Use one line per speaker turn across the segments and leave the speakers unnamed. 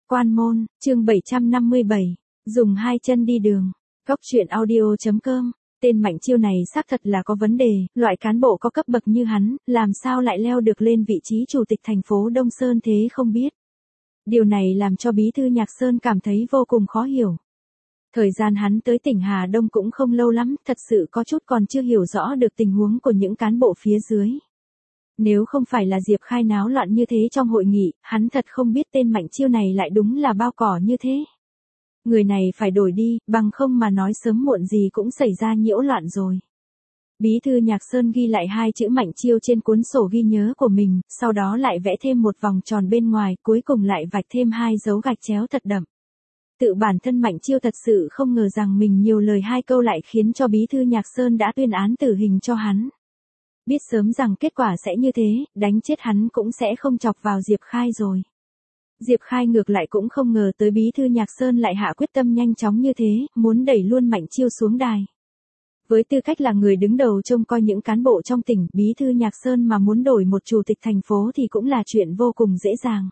Quan môn, chương 757, dùng hai chân đi đường. Góc truyện audio.com. Tên Mạnh Chiêu này xác thật là có vấn đề, loại cán bộ có cấp bậc như hắn, làm sao lại leo được lên vị trí chủ tịch thành phố Đông Sơn thế không biết. Điều này làm cho Bí thư Nhạc Sơn cảm thấy vô cùng khó hiểu. Thời gian hắn tới tỉnh Hà Đông cũng không lâu lắm, thật sự có chút còn chưa hiểu rõ được tình huống của những cán bộ phía dưới. Nếu không phải là Diệp Khai náo loạn như thế trong hội nghị, hắn thật không biết tên Mạnh Chiêu này lại đúng là bao cỏ như thế. Người này phải đổi đi, bằng không mà nói sớm muộn gì cũng xảy ra nhiễu loạn rồi. Bí thư Nhạc Sơn ghi lại hai chữ Mạnh Chiêu trên cuốn sổ ghi nhớ của mình, sau đó lại vẽ thêm một vòng tròn bên ngoài, cuối cùng lại vạch thêm hai dấu gạch chéo thật đậm. Tự bản thân Mạnh Chiêu thật sự không ngờ rằng mình nhiều lời hai câu lại khiến cho Bí thư Nhạc Sơn đã tuyên án tử hình cho hắn. Biết sớm rằng kết quả sẽ như thế, đánh chết hắn cũng sẽ không chọc vào Diệp Khai rồi. Diệp Khai ngược lại cũng không ngờ tới Bí thư Nhạc Sơn lại hạ quyết tâm nhanh chóng như thế, muốn đẩy luôn Mạnh Chiêu xuống đài. Với tư cách là người đứng đầu trông coi những cán bộ trong tỉnh, Bí thư Nhạc Sơn mà muốn đổi một chủ tịch thành phố thì cũng là chuyện vô cùng dễ dàng.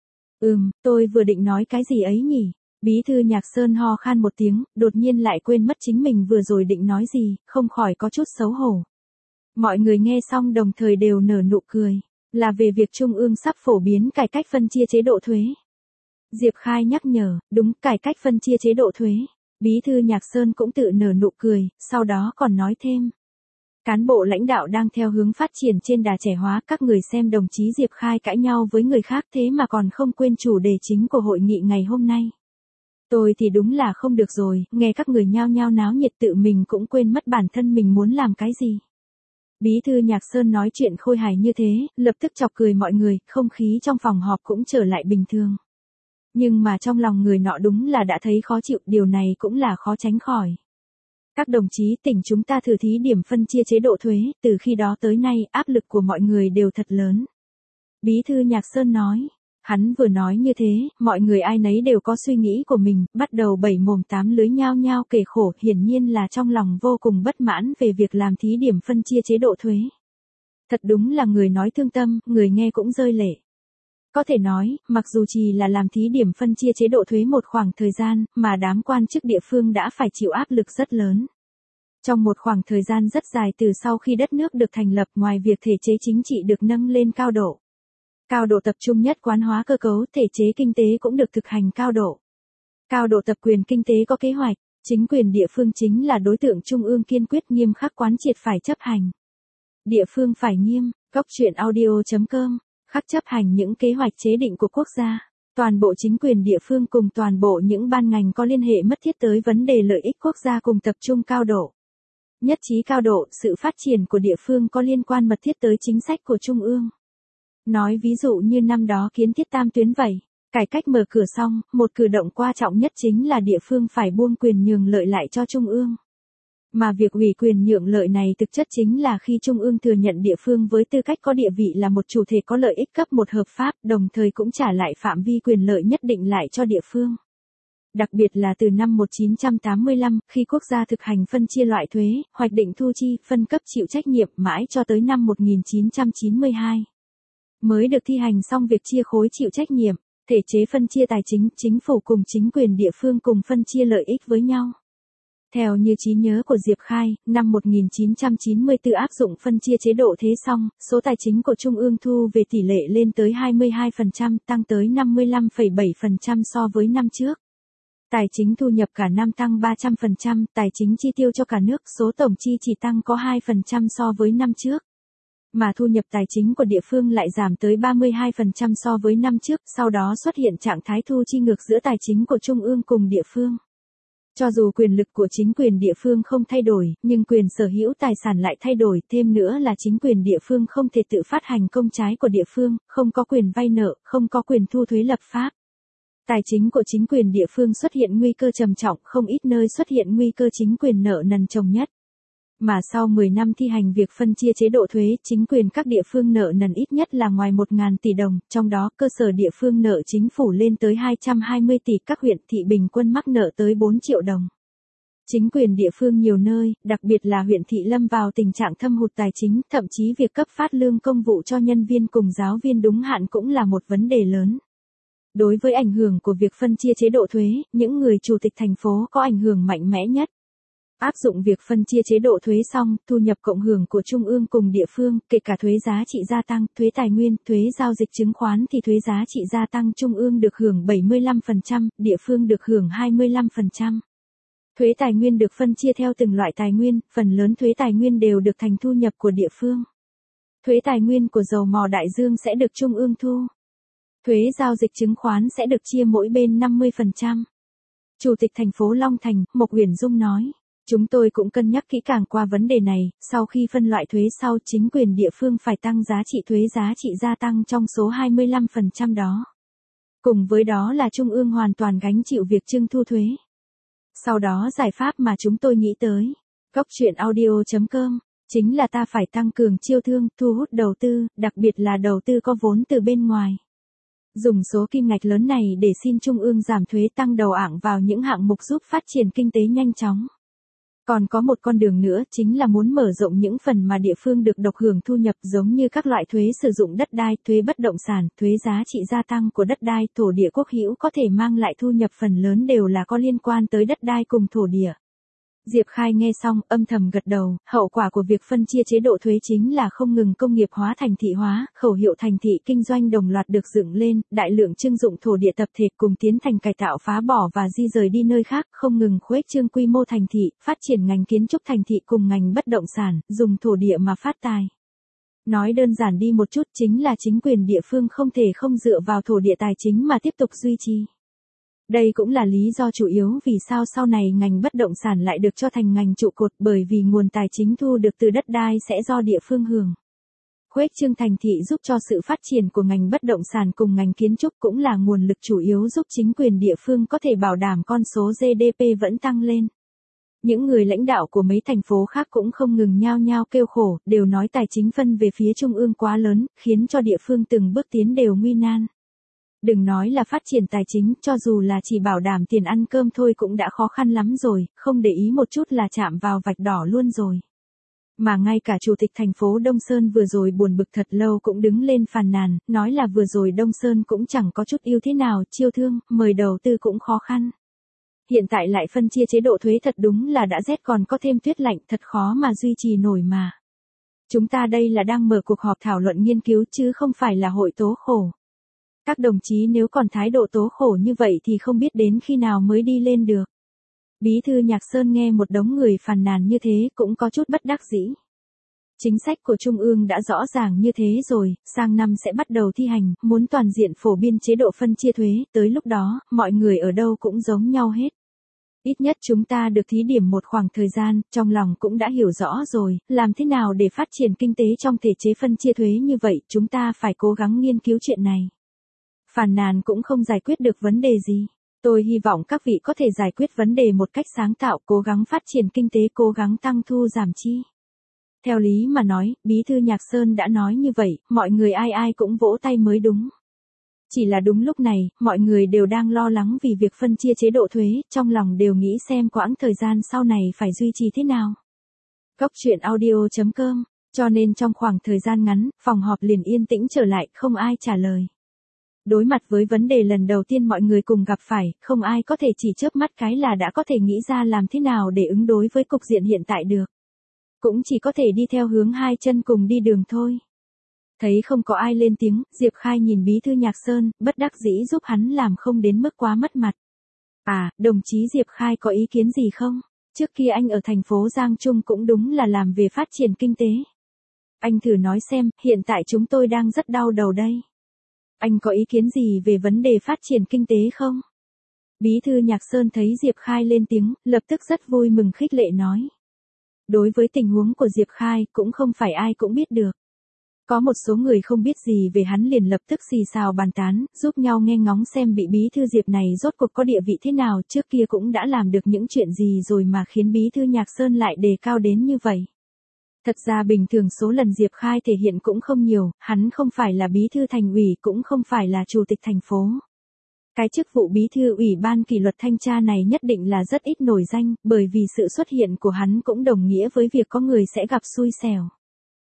Tôi vừa định nói cái gì ấy nhỉ? Bí thư Nhạc Sơn ho khan một tiếng, đột nhiên lại quên mất chính mình vừa rồi định nói gì, không khỏi có chút xấu hổ. Mọi người nghe xong đồng thời đều nở nụ cười, là về việc Trung ương sắp phổ biến cải cách phân chia chế độ thuế. Diệp Khai nhắc nhở, đúng, cải cách phân chia chế độ thuế. Bí thư Nhạc Sơn cũng tự nở nụ cười, sau đó còn nói thêm. Cán bộ lãnh đạo đang theo hướng phát triển trên đà trẻ hóa, các người xem đồng chí Diệp Khai cãi nhau với người khác thế mà còn không quên chủ đề chính của hội nghị ngày hôm nay. Tôi thì đúng là không được rồi, nghe các người nhao nhao náo nhiệt tự mình cũng quên mất bản thân mình muốn làm cái gì. Bí thư Nhạc Sơn nói chuyện khôi hài như thế, lập tức chọc cười mọi người, không khí trong phòng họp cũng trở lại bình thường. Nhưng mà trong lòng người nọ đúng là đã thấy khó chịu, điều này cũng là khó tránh khỏi. Các đồng chí, tỉnh chúng ta thử thí điểm phân chia chế độ thuế, từ khi đó tới nay áp lực của mọi người đều thật lớn. Bí thư Nhạc Sơn nói. Hắn vừa nói như thế, mọi người ai nấy đều có suy nghĩ của mình, bắt đầu bảy mồm tám lưỡi nhao nhao kể khổ, hiển nhiên là trong lòng vô cùng bất mãn về việc làm thí điểm phân chia chế độ thuế. Thật đúng là người nói thương tâm, người nghe cũng rơi lệ. Có thể nói, mặc dù chỉ là làm thí điểm phân chia chế độ thuế một khoảng thời gian, mà đám quan chức địa phương đã phải chịu áp lực rất lớn. Trong một khoảng thời gian rất dài từ sau khi đất nước được thành lập, ngoài việc thể chế chính trị được nâng lên cao độ tập trung nhất quán hóa cơ cấu, thể chế kinh tế cũng được thực hành cao độ tập quyền kinh tế có kế hoạch, chính quyền địa phương chính là đối tượng trung ương kiên quyết nghiêm khắc quán triệt phải chấp hành. Địa phương phải nghiêm, góc truyện audio.com, khắc chấp hành những kế hoạch chế định của quốc gia. Toàn bộ chính quyền địa phương cùng toàn bộ những ban ngành có liên hệ mất thiết tới vấn đề lợi ích quốc gia cùng tập trung cao độ. Nhất trí cao độ, sự phát triển của địa phương có liên quan mật thiết tới chính sách của trung ương. Nói ví dụ như năm đó kiến thiết tam tuyến vậy, cải cách mở cửa xong, một cử động quan trọng nhất chính là địa phương phải buông quyền nhường lợi lại cho trung ương. Mà việc ủy quyền nhượng lợi này thực chất chính là khi trung ương thừa nhận địa phương với tư cách có địa vị là một chủ thể có lợi ích cấp một hợp pháp, đồng thời cũng trả lại phạm vi quyền lợi nhất định lại cho địa phương. Đặc biệt là từ năm 1985, khi quốc gia thực hành phân chia loại thuế, hoạch định thu chi, phân cấp chịu trách nhiệm mãi cho tới năm 1992. Mới được thi hành xong việc chia khối chịu trách nhiệm, thể chế phân chia tài chính, chính phủ cùng chính quyền địa phương cùng phân chia lợi ích với nhau. Theo như trí nhớ của Diệp Khai, năm 1994 áp dụng phân chia chế độ thế xong, số tài chính của Trung ương thu về tỷ lệ lên tới 22%, tăng tới 55,7% so với năm trước. Tài chính thu nhập cả năm tăng 300%, tài chính chi tiêu cho cả nước, số tổng chi chỉ tăng có 2% so với năm trước. Mà thu nhập tài chính của địa phương lại giảm tới 32% so với năm trước, sau đó xuất hiện trạng thái thu chi ngược giữa tài chính của trung ương cùng địa phương. Cho dù quyền lực của chính quyền địa phương không thay đổi, nhưng quyền sở hữu tài sản lại thay đổi, thêm nữa là chính quyền địa phương không thể tự phát hành công trái của địa phương, không có quyền vay nợ, không có quyền thu thuế lập pháp. Tài chính của chính quyền địa phương xuất hiện nguy cơ trầm trọng, không ít nơi xuất hiện nguy cơ chính quyền nợ nần chồng chất. Mà sau 10 năm thi hành việc phân chia chế độ thuế, chính quyền các địa phương nợ nần ít nhất là ngoài 1.000 tỷ đồng, trong đó cơ sở địa phương nợ chính phủ lên tới 220 tỷ, các huyện thị bình quân mắc nợ tới 4 triệu đồng. Chính quyền địa phương nhiều nơi, đặc biệt là huyện thị lâm vào tình trạng thâm hụt tài chính, thậm chí việc cấp phát lương công vụ cho nhân viên cùng giáo viên đúng hạn cũng là một vấn đề lớn. Đối với ảnh hưởng của việc phân chia chế độ thuế, những người chủ tịch thành phố có ảnh hưởng mạnh mẽ nhất. Áp dụng việc phân chia chế độ thuế xong, thu nhập cộng hưởng của trung ương cùng địa phương, kể cả thuế giá trị gia tăng, thuế tài nguyên, thuế giao dịch chứng khoán thì thuế giá trị gia tăng trung ương được hưởng 75%, địa phương được hưởng 25%. Thuế tài nguyên được phân chia theo từng loại tài nguyên, phần lớn thuế tài nguyên đều được thành thu nhập của địa phương. Thuế tài nguyên của dầu mỏ đại dương sẽ được trung ương thu. Thuế giao dịch chứng khoán sẽ được chia mỗi bên 50%. Chủ tịch thành phố Long Thành, Mộc Uyển Dung nói. Chúng tôi cũng cân nhắc kỹ càng qua vấn đề này, sau khi phân loại thuế sau chính quyền địa phương phải tăng giá trị thuế giá trị gia tăng trong số 25% đó. Cùng với đó là trung ương hoàn toàn gánh chịu việc trưng thu thuế. Sau đó giải pháp mà chúng tôi nghĩ tới, goctruyện.audio.com, chính là ta phải tăng cường chiêu thương, thu hút đầu tư, đặc biệt là đầu tư có vốn từ bên ngoài. Dùng số kim ngạch lớn này để xin trung ương giảm thuế tăng đầu ảng vào những hạng mục giúp phát triển kinh tế nhanh chóng. Còn có một con đường nữa chính là muốn mở rộng những phần mà địa phương được độc hưởng thu nhập giống như các loại thuế sử dụng đất đai, thuế bất động sản, thuế giá trị gia tăng của đất đai, thổ địa quốc hữu có thể mang lại thu nhập phần lớn đều là có liên quan tới đất đai cùng thổ địa. Diệp Khai nghe xong, âm thầm gật đầu, hậu quả của việc phân chia chế độ thuế chính là không ngừng công nghiệp hóa thành thị hóa, khẩu hiệu thành thị kinh doanh đồng loạt được dựng lên, đại lượng trưng dụng thổ địa tập thể cùng tiến thành cải tạo phá bỏ và di rời đi nơi khác, không ngừng khuếch trương quy mô thành thị, phát triển ngành kiến trúc thành thị cùng ngành bất động sản, dùng thổ địa mà phát tài. Nói đơn giản đi một chút chính là chính quyền địa phương không thể không dựa vào thổ địa tài chính mà tiếp tục duy trì. Đây cũng là lý do chủ yếu vì sao sau này ngành bất động sản lại được cho thành ngành trụ cột bởi vì nguồn tài chính thu được từ đất đai sẽ do địa phương hưởng. Khuếch trương thành thị giúp cho sự phát triển của ngành bất động sản cùng ngành kiến trúc cũng là nguồn lực chủ yếu giúp chính quyền địa phương có thể bảo đảm con số GDP vẫn tăng lên. Những người lãnh đạo của mấy thành phố khác cũng không ngừng nhao nhao kêu khổ, đều nói tài chính phân về phía trung ương quá lớn, khiến cho địa phương từng bước tiến đều nguy nan. Đừng nói là phát triển tài chính, cho dù là chỉ bảo đảm tiền ăn cơm thôi cũng đã khó khăn lắm rồi, không để ý một chút là chạm vào vạch đỏ luôn rồi. Mà ngay cả chủ tịch thành phố Đông Sơn vừa rồi buồn bực thật lâu cũng đứng lên phàn nàn, nói là vừa rồi Đông Sơn cũng chẳng có chút ưu thế nào, chiêu thương, mời đầu tư cũng khó khăn. Hiện tại lại phân chia chế độ thuế thật đúng là đã rét còn có thêm tuyết lạnh, thật khó mà duy trì nổi mà. Chúng ta đây là đang mở cuộc họp thảo luận nghiên cứu chứ không phải là hội tố khổ. Các đồng chí nếu còn thái độ tố khổ như vậy thì không biết đến khi nào mới đi lên được. Bí thư Nhạc Sơn nghe một đống người phàn nàn như thế cũng có chút bất đắc dĩ. Chính sách của Trung ương đã rõ ràng như thế rồi, sang năm sẽ bắt đầu thi hành, muốn toàn diện phổ biến chế độ phân chia thuế, tới lúc đó, mọi người ở đâu cũng giống nhau hết. Ít nhất chúng ta được thí điểm một khoảng thời gian, trong lòng cũng đã hiểu rõ rồi, làm thế nào để phát triển kinh tế trong thể chế phân chia thuế như vậy, chúng ta phải cố gắng nghiên cứu chuyện này. Phàn nàn cũng không giải quyết được vấn đề gì. Tôi hy vọng các vị có thể giải quyết vấn đề một cách sáng tạo, cố gắng phát triển kinh tế, cố gắng tăng thu giảm chi. Theo lý mà nói, Bí thư Nhạc Sơn đã nói như vậy, mọi người ai ai cũng vỗ tay mới đúng. Chỉ là đúng lúc này, mọi người đều đang lo lắng vì việc phân chia chế độ thuế, trong lòng đều nghĩ xem quãng thời gian sau này phải duy trì thế nào. Goctruyện.audio.com, cho nên trong khoảng thời gian ngắn, phòng họp liền yên tĩnh trở lại, không ai trả lời. Đối mặt với vấn đề lần đầu tiên mọi người cùng gặp phải, không ai có thể chỉ chớp mắt cái là đã có thể nghĩ ra làm thế nào để ứng đối với cục diện hiện tại được. Cũng chỉ có thể đi theo hướng hai chân cùng đi đường thôi. Thấy không có ai lên tiếng, Diệp Khai nhìn Bí thư Nhạc Sơn, bất đắc dĩ giúp hắn làm không đến mức quá mất mặt. À, đồng chí Diệp Khai có ý kiến gì không? Trước kia anh ở thành phố Giang Trung cũng đúng là làm về phát triển kinh tế. Anh thử nói xem, hiện tại chúng tôi đang rất đau đầu đây. Anh có ý kiến gì về vấn đề phát triển kinh tế không? Bí thư Nhạc Sơn thấy Diệp Khai lên tiếng, lập tức rất vui mừng khích lệ nói. Đối với tình huống của Diệp Khai, cũng không phải ai cũng biết được. Có một số người không biết gì về hắn liền lập tức xì xào bàn tán, giúp nhau nghe ngóng xem bị Bí thư Diệp này rốt cuộc có địa vị thế nào, trước kia cũng đã làm được những chuyện gì rồi mà khiến Bí thư Nhạc Sơn lại đề cao đến như vậy. Thật ra bình thường số lần Diệp Khai thể hiện cũng không nhiều, hắn không phải là bí thư thành ủy cũng không phải là chủ tịch thành phố. Cái chức vụ bí thư ủy ban kỷ luật thanh tra này nhất định là rất ít nổi danh, bởi vì sự xuất hiện của hắn cũng đồng nghĩa với việc có người sẽ gặp xui xẻo.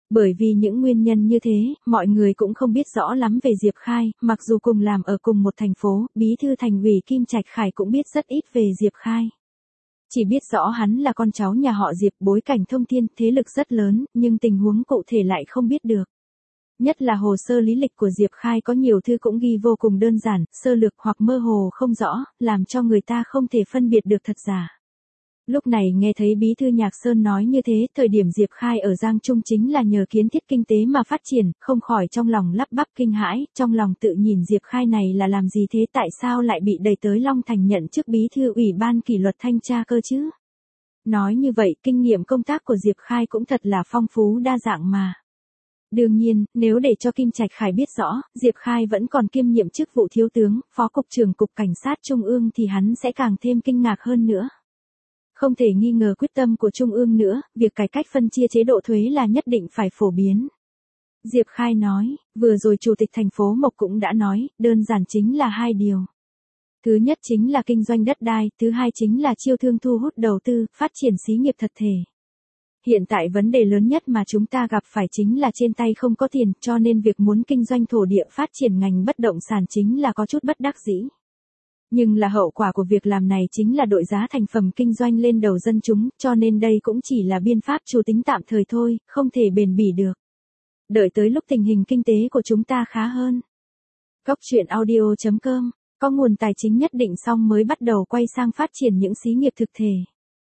Bởi vì những nguyên nhân như thế, mọi người cũng không biết rõ lắm về Diệp Khai, mặc dù cùng làm ở cùng một thành phố, bí thư thành ủy Kim Trạch Khải cũng biết rất ít về Diệp Khai. Chỉ biết rõ hắn là con cháu nhà họ Diệp, bối cảnh thông thiên, thế lực rất lớn, nhưng tình huống cụ thể lại không biết được. Nhất là hồ sơ lý lịch của Diệp Khai có nhiều thư cũng ghi vô cùng đơn giản, sơ lược hoặc mơ hồ không rõ, làm cho người ta không thể phân biệt được thật giả. Lúc này nghe thấy bí thư Nhạc Sơn nói như thế, thời điểm Diệp Khai ở Giang Trung chính là nhờ kiến thiết kinh tế mà phát triển, không khỏi trong lòng lắp bắp kinh hãi, trong lòng tự nhìn Diệp Khai này là làm gì thế, tại sao lại bị đẩy tới Long Thành nhận chức bí thư ủy ban kỷ luật thanh tra cơ chứ? Nói như vậy, kinh nghiệm công tác của Diệp Khai cũng thật là phong phú đa dạng mà. Đương nhiên, nếu để cho Kim Trạch Khải biết rõ, Diệp Khai vẫn còn kiêm nhiệm chức vụ thiếu tướng, phó cục trưởng cục cảnh sát Trung ương thì hắn sẽ càng thêm kinh ngạc hơn nữa. Không thể nghi ngờ quyết tâm của Trung ương nữa, việc cải cách phân chia chế độ thuế là nhất định phải phổ biến. Diệp Khai nói, vừa rồi Chủ tịch thành phố Mộc cũng đã nói, đơn giản chính là hai điều. Thứ nhất chính là kinh doanh đất đai, thứ hai chính là chiêu thương thu hút đầu tư, phát triển xí nghiệp thật thể. Hiện tại vấn đề lớn nhất mà chúng ta gặp phải chính là trên tay không có tiền, cho nên việc muốn kinh doanh thổ địa phát triển ngành bất động sản chính là có chút bất đắc dĩ. Nhưng là hậu quả của việc làm này chính là đội giá thành phẩm kinh doanh lên đầu dân chúng, cho nên đây cũng chỉ là biện pháp chủ tính tạm thời thôi, không thể bền bỉ được. Đợi tới lúc tình hình kinh tế của chúng ta khá hơn. Cốc truyện audio.com, có nguồn tài chính nhất định xong mới bắt đầu quay sang phát triển những xí nghiệp thực thể.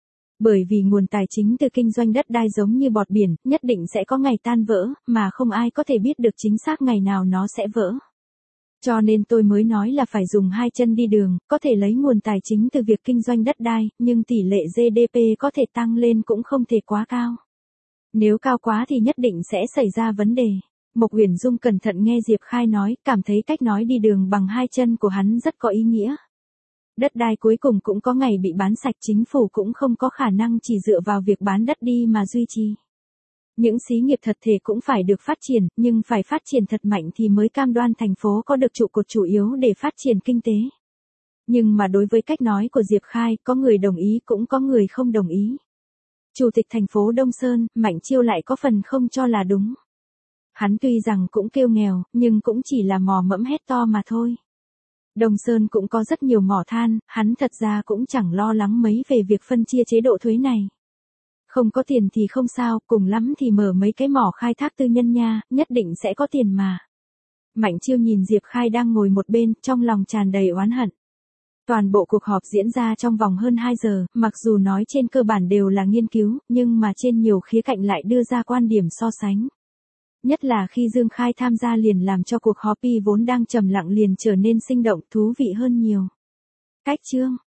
Bởi vì nguồn tài chính từ kinh doanh đất đai giống như bọt biển, nhất định sẽ có ngày tan vỡ, mà không ai có thể biết được chính xác ngày nào nó sẽ vỡ. Cho nên tôi mới nói là phải dùng hai chân đi đường, có thể lấy nguồn tài chính từ việc kinh doanh đất đai, nhưng tỷ lệ GDP có thể tăng lên cũng không thể quá cao. Nếu cao quá thì nhất định sẽ xảy ra vấn đề. Mộc Uyển Dung cẩn thận nghe Diệp Khai nói, cảm thấy cách nói đi đường bằng hai chân của hắn rất có ý nghĩa. Đất đai cuối cùng cũng có ngày bị bán sạch, chính phủ cũng không có khả năng chỉ dựa vào việc bán đất đi mà duy trì. Những xí nghiệp thật thể cũng phải được phát triển, nhưng phải phát triển thật mạnh thì mới cam đoan thành phố có được trụ cột chủ yếu để phát triển kinh tế. Nhưng mà đối với cách nói của Diệp Khai, có người đồng ý cũng có người không đồng ý. Chủ tịch thành phố Đông Sơn, Mạnh Chiêu lại có phần không cho là đúng. Hắn tuy rằng cũng kêu nghèo, nhưng cũng chỉ là mò mẫm hét to mà thôi. Đông Sơn cũng có rất nhiều mỏ than, hắn thật ra cũng chẳng lo lắng mấy về việc phân chia chế độ thuế này. Không có tiền thì không sao, cùng lắm thì mở mấy cái mỏ khai thác tư nhân nha, nhất định sẽ có tiền mà. Mạnh Chiêu nhìn Diệp Khai đang ngồi một bên, trong lòng tràn đầy oán hận. Toàn bộ cuộc họp diễn ra trong vòng hơn 2 giờ, mặc dù nói trên cơ bản đều là nghiên cứu, nhưng mà trên nhiều khía cạnh lại đưa ra quan điểm so sánh. Nhất là khi Dương Khai tham gia liền làm cho cuộc họp vốn đang trầm lặng liền trở nên sinh động, thú vị hơn nhiều. Cách chương